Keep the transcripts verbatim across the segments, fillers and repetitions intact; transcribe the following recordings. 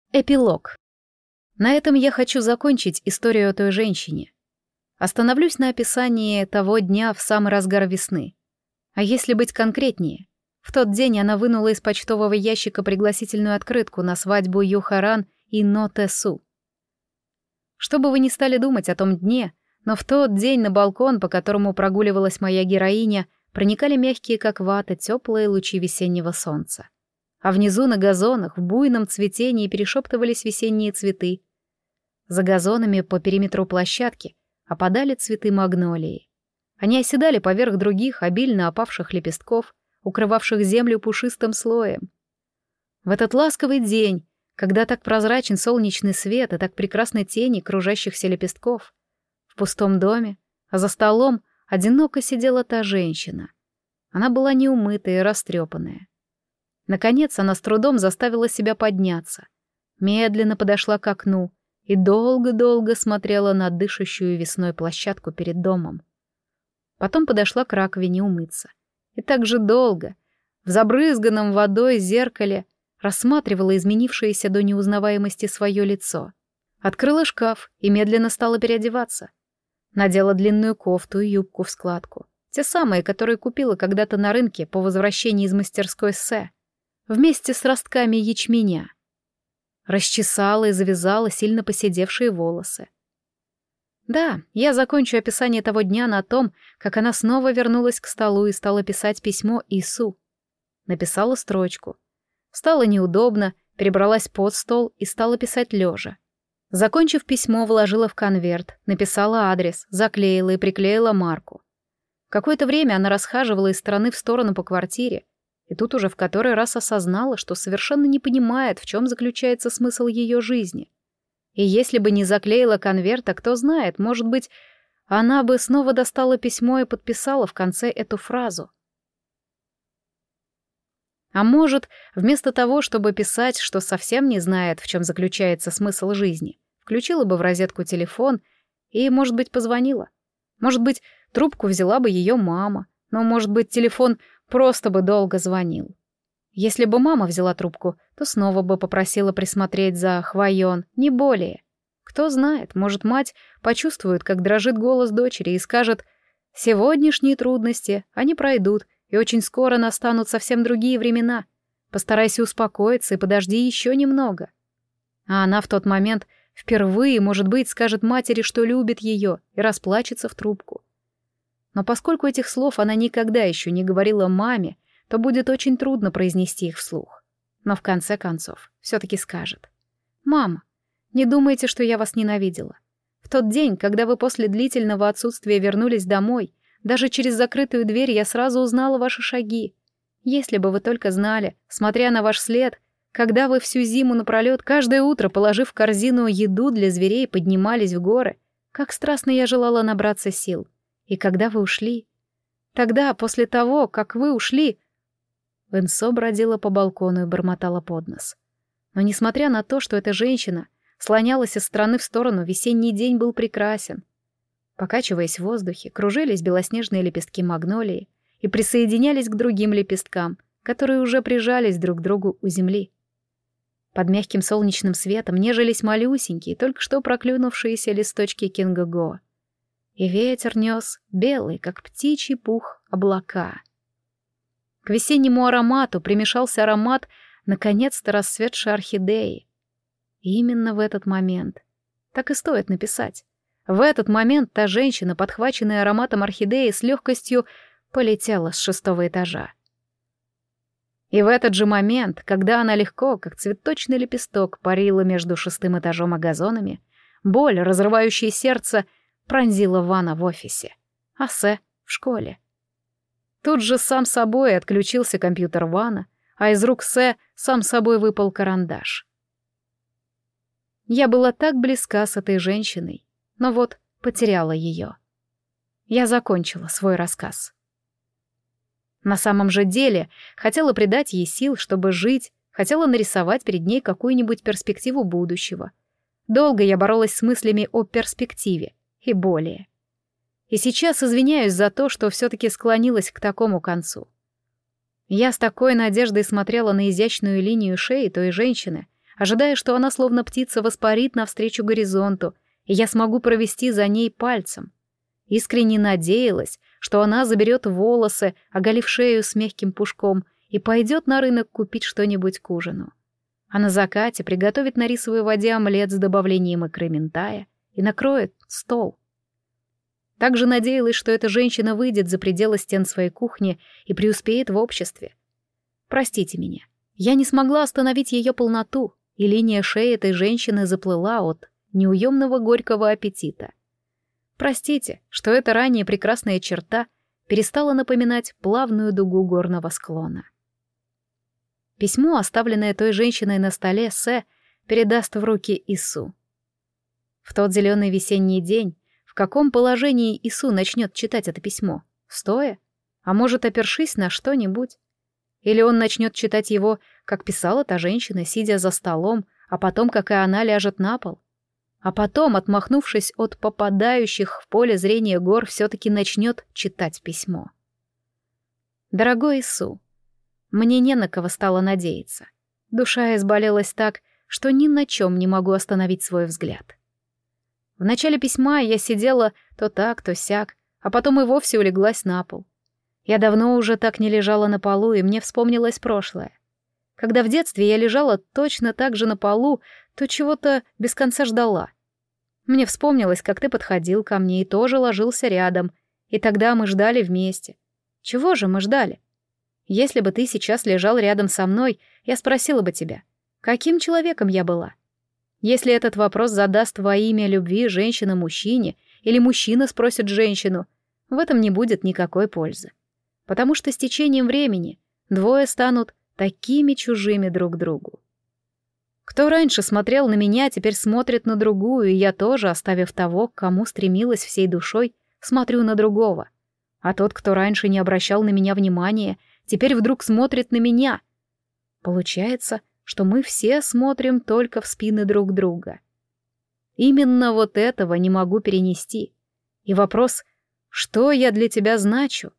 Эпилог. На этом я хочу закончить историю о той женщине. Остановлюсь на описании того дня в самый разгар весны. А если быть конкретнее, в тот день она вынула из почтового ящика пригласительную открытку на свадьбу Юхаран и Но Тесу. Что бы вы ни стали думать о том дне, но в тот день на балкон, по которому прогуливалась моя героиня, проникали мягкие, как вата, теплые лучи весеннего солнца. А внизу на газонах в буйном цветении перешептывались весенние цветы. За газонами по периметру площадки опадали цветы магнолии. Они оседали поверх других обильно опавших лепестков, укрывавших землю пушистым слоем. В этот ласковый день, когда так прозрачен солнечный свет и так прекрасны тени кружащихся лепестков, в пустом доме, а за столом одиноко сидела та женщина. Она была неумытая и растрепанная. Наконец она с трудом заставила себя подняться, медленно подошла к окну и долго-долго смотрела на дышащую весной площадку перед домом. Потом подошла к раковине умыться. И так же долго, в забрызганном водой зеркале, рассматривала изменившееся до неузнаваемости свое лицо. Открыла шкаф и медленно стала переодеваться. Надела длинную кофту и юбку в складку. Те самые, которые купила когда-то на рынке по возвращении из мастерской Сэ. Вместе с ростками ячменя. Расчесала и завязала сильно поседевшие волосы. Да, я закончу описание того дня на том, как она снова вернулась к столу и стала писать письмо Ису. Написала строчку. Стало неудобно, перебралась под стол и стала писать лежа. Закончив письмо, вложила в конверт, написала адрес, заклеила и приклеила марку. Какое-то время она расхаживала из стороны в сторону по квартире, и тут уже в который раз осознала, что совершенно не понимает, в чем заключается смысл ее жизни. И если бы не заклеила конверт, а кто знает, может быть, она бы снова достала письмо и подписала в конце эту фразу. А может, вместо того, чтобы писать, что совсем не знает, в чем заключается смысл жизни, включила бы в розетку телефон и, может быть, позвонила. Может быть, трубку взяла бы ее мама, но, может быть, телефон просто бы долго звонил. Если бы мама взяла трубку, то снова бы попросила присмотреть за Хвайон, не более. Кто знает, может, мать почувствует, как дрожит голос дочери и скажет: «Сегодняшние трудности, они пройдут, и очень скоро настанут совсем другие времена. Постарайся успокоиться и подожди еще немного». А она в тот момент впервые, может быть, скажет матери, что любит ее, и расплачется в трубку. Но поскольку этих слов она никогда еще не говорила маме, то будет очень трудно произнести их вслух. Но в конце концов все-таки скажет: «Мама, не думайте, что я вас ненавидела. В тот день, когда вы после длительного отсутствия вернулись домой, даже через закрытую дверь я сразу узнала ваши шаги. Если бы вы только знали, смотря на ваш след, когда вы всю зиму напролёт, каждое утро, положив в корзину еду для зверей, поднимались в горы, как страстно я желала набраться сил. И когда вы ушли, тогда, после того, как вы ушли...» Энсо бродила по балкону и бормотала под нос. Но несмотря на то, что эта женщина слонялась из стороны в сторону, весенний день был прекрасен. Покачиваясь в воздухе, кружились белоснежные лепестки магнолии и присоединялись к другим лепесткам, которые уже прижались друг к другу у земли. Под мягким солнечным светом нежились малюсенькие, только что проклюнувшиеся листочки кингого. И ветер нес белый, как птичий пух, облака. К весеннему аромату примешался аромат наконец-то расцветшей орхидеи. И именно в этот момент, так и стоит написать, в этот момент та женщина, подхваченная ароматом орхидеи, с легкостью полетела с шестого этажа. И в этот же момент, когда она легко, как цветочный лепесток, парила между шестым этажом и газонами, боль, разрывающая сердце, пронзила Вана в офисе, а Сэ в школе. Тут же сам собой отключился компьютер Вана, а из рук Сэ сам собой выпал карандаш. Я была так близка с этой женщиной, но вот потеряла ее. Я закончила свой рассказ. На самом же деле хотела придать ей сил, чтобы жить, хотела нарисовать перед ней какую-нибудь перспективу будущего. Долго я боролась с мыслями о перспективе, и более. И сейчас извиняюсь за то, что все-таки склонилась к такому концу. Я с такой надеждой смотрела на изящную линию шеи той женщины, ожидая, что она словно птица воспарит навстречу горизонту, и я смогу провести за ней пальцем. Искренне надеялась, что она заберет волосы, оголив шею с мягким пушком, и пойдет на рынок купить что-нибудь к ужину. А на закате приготовит на рисовой воде омлет с добавлением икры минтая и накроет стол. Также надеялась, что эта женщина выйдет за пределы стен своей кухни и преуспеет в обществе. Простите меня, я не смогла остановить ее полноту, и линия шеи этой женщины заплыла от неуемного горького аппетита. Простите, что эта ранее прекрасная черта перестала напоминать плавную дугу горного склона. Письмо, оставленное той женщиной на столе, Сэ передаст в руки Ису. В тот зеленый весенний день, в каком положении Ису начнет читать это письмо? Стоя? А может, опершись на что-нибудь? Или он начнет читать его, как писала та женщина, сидя за столом, а потом, как и она, ляжет на пол? А потом, отмахнувшись от попадающих в поле зрения гор, все-таки начнет читать письмо. Дорогой Ису, мне не на кого стало надеяться. Душа изболелась так, что ни на чем не могу остановить свой взгляд. В начале письма я сидела то так, то сяк, а потом и вовсе улеглась на пол. Я давно уже так не лежала на полу, и мне вспомнилось прошлое. Когда в детстве я лежала точно так же на полу, то чего-то без конца ждала. Мне вспомнилось, как ты подходил ко мне и тоже ложился рядом, и тогда мы ждали вместе. Чего же мы ждали? Если бы ты сейчас лежал рядом со мной, я спросила бы тебя, каким человеком я была? Если этот вопрос задаст во имя любви женщина мужчине, или мужчина спросит женщину, в этом не будет никакой пользы. Потому что с течением времени двое станут такими чужими друг другу. Кто раньше смотрел на меня, теперь смотрит на другую, и я тоже, оставив того, к кому стремилась всей душой, смотрю на другого. А тот, кто раньше не обращал на меня внимания, теперь вдруг смотрит на меня. Получается, что мы все смотрим только в спины друг друга. Именно вот этого не могу перенести. И вопрос, что я для тебя значу?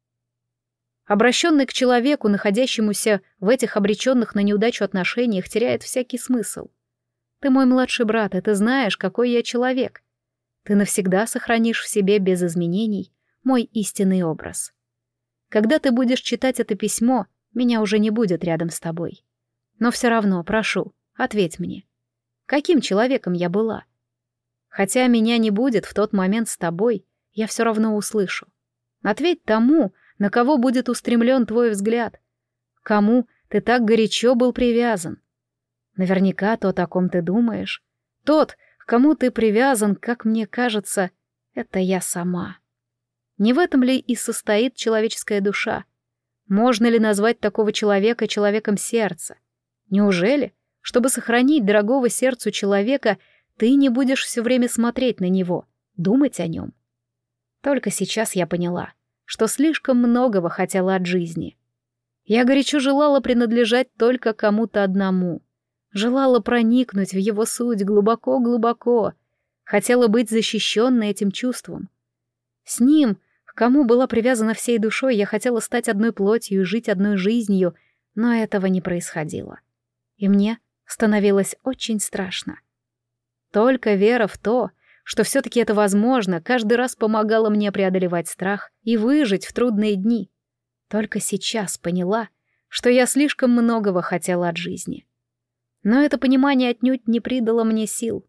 Обращенный к человеку, находящемуся в этих обреченных на неудачу отношениях, теряет всякий смысл. Ты мой младший брат, и ты знаешь, какой я человек. Ты навсегда сохранишь в себе без изменений мой истинный образ. Когда ты будешь читать это письмо, меня уже не будет рядом с тобой. Но все равно, прошу, ответь мне. Каким человеком я была? Хотя меня не будет в тот момент с тобой, я все равно услышу. Ответь тому, на кого будет устремлен твой взгляд, к кому ты так горячо был привязан. Наверняка тот, о ком ты думаешь, тот, к кому ты привязан, как мне кажется, это я сама. Не в этом ли и состоит человеческая душа? Можно ли назвать такого человека человеком сердца? Неужели, чтобы сохранить дорогого сердцу человека, ты не будешь все время смотреть на него, думать о нем? Только сейчас я поняла, что слишком многого хотела от жизни. Я горячо желала принадлежать только кому-то одному. Желала проникнуть в его суть глубоко-глубоко. Хотела быть защищенной этим чувством. С ним, к кому была привязана всей душой, я хотела стать одной плотью и жить одной жизнью, но этого не происходило. И мне становилось очень страшно. Только вера в то, что все-таки это возможно, каждый раз помогала мне преодолевать страх и выжить в трудные дни. Только сейчас поняла, что я слишком многого хотела от жизни. Но это понимание отнюдь не придало мне сил.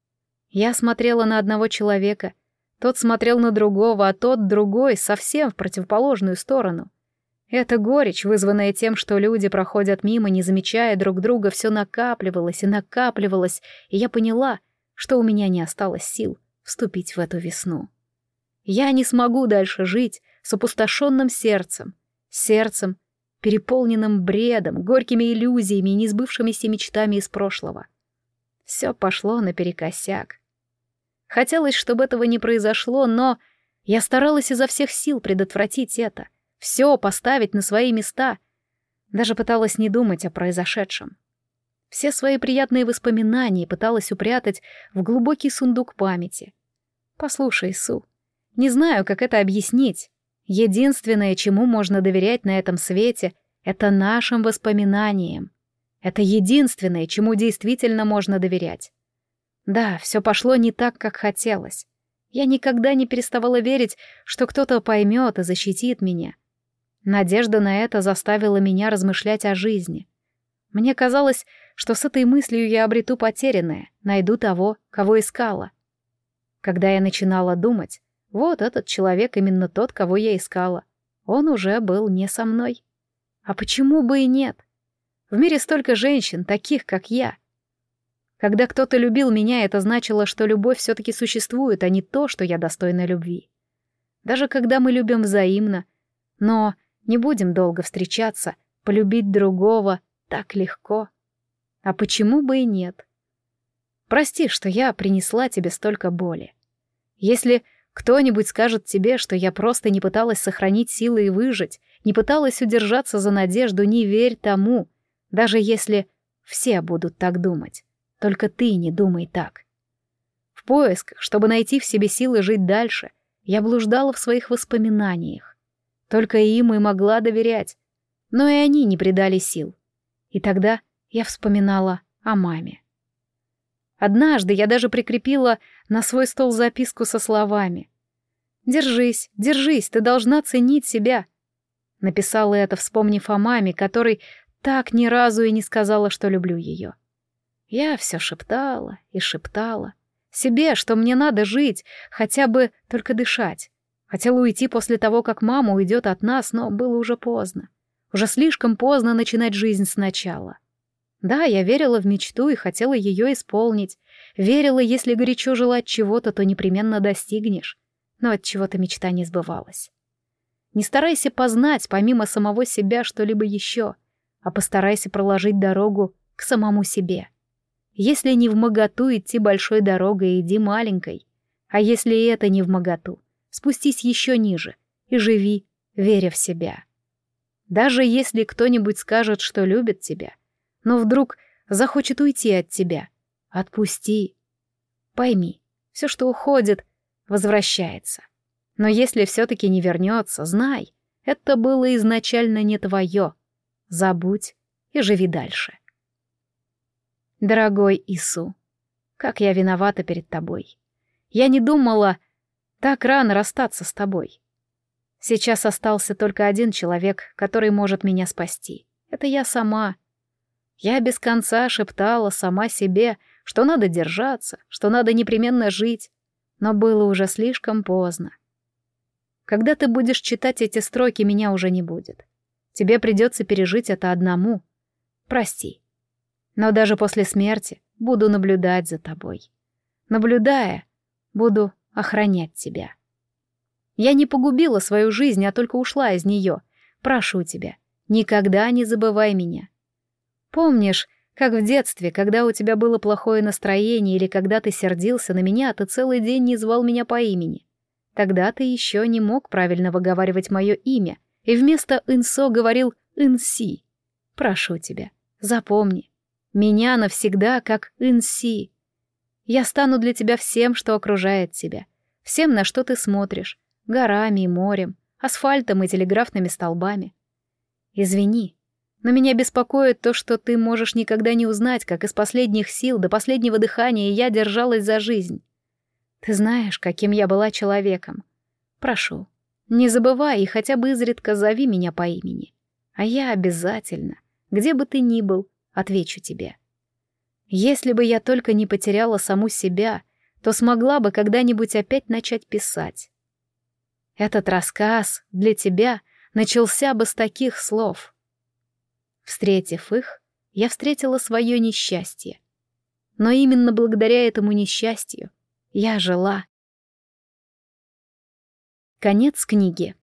Я смотрела на одного человека, тот смотрел на другого, а тот другой совсем в противоположную сторону. Эта горечь, вызванная тем, что люди проходят мимо, не замечая друг друга, все накапливалось и накапливалось, и я поняла, что у меня не осталось сил вступить в эту весну. Я не смогу дальше жить с опустошенным сердцем, сердцем, переполненным бредом, горькими иллюзиями и несбывшимися мечтами из прошлого. Все пошло наперекосяк. Хотелось, чтобы этого не произошло, но я старалась изо всех сил предотвратить это, все поставить на свои места, даже пыталась не думать о произошедшем. Все свои приятные воспоминания пыталась упрятать в глубокий сундук памяти. Послушай, Су, не знаю, как это объяснить. Единственное, чему можно доверять на этом свете, это нашим воспоминаниям. Это единственное, чему действительно можно доверять. Да, все пошло не так, как хотелось. Я никогда не переставала верить, что кто-то поймет и защитит меня. Надежда на это заставила меня размышлять о жизни. Мне казалось, что с этой мыслью я обрету потерянное, найду того, кого искала. Когда я начинала думать, вот этот человек именно тот, кого я искала, он уже был не со мной. А почему бы и нет? В мире столько женщин, таких, как я. Когда кто-то любил меня, это значило, что любовь все-таки существует, а не то, что я достойна любви. Даже когда мы любим взаимно, но не будем долго встречаться, полюбить другого так легко. А почему бы и нет? Прости, что я принесла тебе столько боли. Если кто-нибудь скажет тебе, что я просто не пыталась сохранить силы и выжить, не пыталась удержаться за надежду, не верь тому, даже если все будут так думать. Только ты не думай так. В поисках, чтобы найти в себе силы жить дальше, я блуждала в своих воспоминаниях. Только им и могла доверять. Но и они не придали сил. И тогда я вспоминала о маме. Однажды я даже прикрепила на свой стол записку со словами: «Держись, держись, ты должна ценить себя». Написала это, вспомнив о маме, которой так ни разу и не сказала, что люблю ее. Я все шептала и шептала. Себе, что мне надо жить, хотя бы только дышать. Хотела уйти после того, как мама уйдет от нас, но было уже поздно. Уже слишком поздно начинать жизнь сначала. Да, я верила в мечту и хотела ее исполнить. Верила, если горячо желать чего-то, то непременно достигнешь. Но от чего-то мечта не сбывалась. Не старайся познать, помимо самого себя, что-либо еще, а постарайся проложить дорогу к самому себе. Если не вмоготу идти большой дорогой, иди маленькой. А если и это не вмоготу, спустись еще ниже и живи, веря в себя. Даже если кто-нибудь скажет, что любит тебя, но вдруг захочет уйти от тебя, отпусти. Пойми, все, что уходит, возвращается. Но если все-таки не вернется, знай, это было изначально не твое. Забудь и живи дальше. Дорогой Ису, как я виновата перед тобой. Я не думала так рано расстаться с тобой. Сейчас остался только один человек, который может меня спасти. Это я сама. Я без конца шептала сама себе, что надо держаться, что надо непременно жить, но было уже слишком поздно. Когда ты будешь читать эти строки, меня уже не будет. Тебе придется пережить это одному. Прости. Но даже после смерти буду наблюдать за тобой. Наблюдая, буду охранять тебя. Я не погубила свою жизнь, а только ушла из нее. Прошу тебя, никогда не забывай меня. Помнишь, как в детстве, когда у тебя было плохое настроение или когда ты сердился на меня, ты целый день не звал меня по имени? Тогда ты еще не мог правильно выговаривать мое имя, и вместо «Инсо» говорил «Инси». Прошу тебя, запомни, меня навсегда как Инси. Я стану для тебя всем, что окружает тебя, всем, на что ты смотришь, горами и морем, асфальтом и телеграфными столбами. Извини, но меня беспокоит то, что ты можешь никогда не узнать, как из последних сил до последнего дыхания я держалась за жизнь. Ты знаешь, каким я была человеком. Прошу, не забывай и хотя бы изредка зови меня по имени. А я обязательно, где бы ты ни был, отвечу тебе. Если бы я только не потеряла саму себя, то смогла бы когда-нибудь опять начать писать. Этот рассказ для тебя начался бы с таких слов. Встретив их, я встретила свое несчастье. Но именно благодаря этому несчастью я жила. Конец книги.